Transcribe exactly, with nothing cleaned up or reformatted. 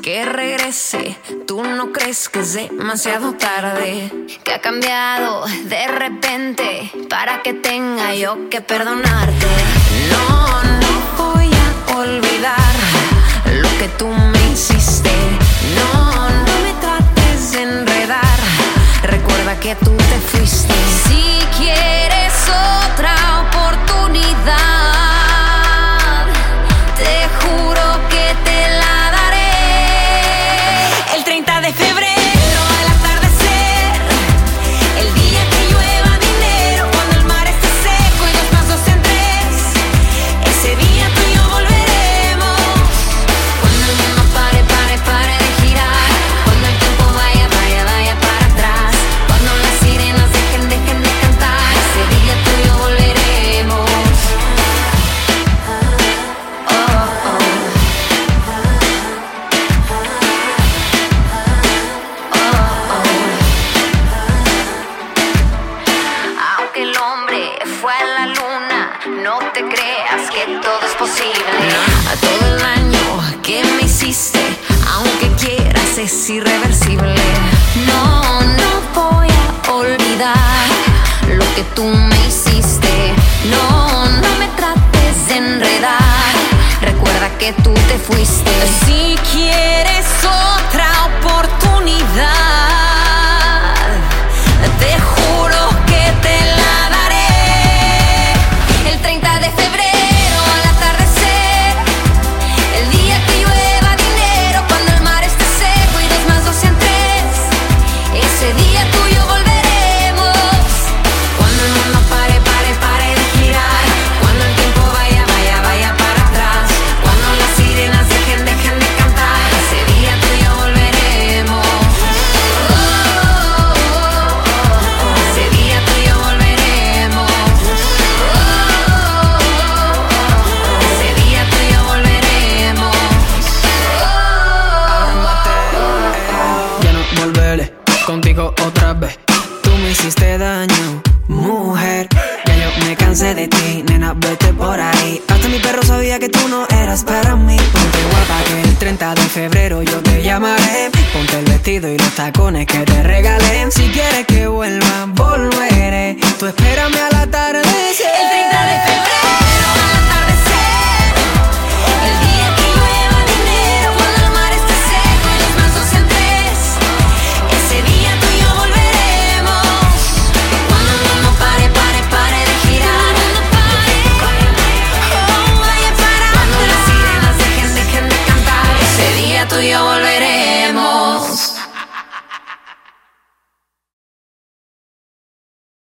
que regrese. Tú no crees que es demasiado tarde, que ha cambiado de repente para que tenga yo que perdonarte. No, no voy a olvidar lo que tú me hiciste. No, no me trates de enredar. Recuerda que tú te fuiste. Si quieres otra oportunidad, te juro que te la daré. El treinta de febrero al atardecer, el día que llueva dinero, cuando el mar esté seco y los pasos en tres, ese día tú y yo volveremos. Cuando el mundo pare, pare, pare de girar, cuando el tiempo vaya, vaya, vaya para atrás, cuando las sirenas dejen, dejen de cantar, ese día tú y yo volveremos. Oh, oh. Aunque el hombre fue a la luna, no te creas que todo es posible. A todo el daño que me hiciste, aunque quieras, es irreversible. No, no voy a olvidar lo que tú me hiciste. No, no me trates de enredar. Recuerda que tú te fuiste. Si quieres otra oportunidad, te juro que te la daré. El treinta de febrero al atardecer, el día que llueva dinero, cuando el mar esté seco y dos más dos sean tres, ese día tú y yo volveremos. Cuando el mundo pare, pare, pare de girar, cuando el tiempo vaya, vaya, vaya para atrás, cuando las sirenas dejen, dejen de cantar, ese día tú y yo volveremos. Oh, oh, oh, oh. Ese día tú y yo volveremos. Oh, oh, oh. Ese día tú y yo volveremos. Ya no volveré contigo otra vez. Tú me hiciste daño, mujer. Ya yo me cansé de ti, nena, vete por ahí. Hasta mi perro sabía que tú no eras para mí. Ponte guapa que el treinta de febrero yo te llamaré. Ponte el vestido y los tacones que te regalé. Si quieres que vuelva, volveré. Tú espérame al atardecer. El treinta de febrero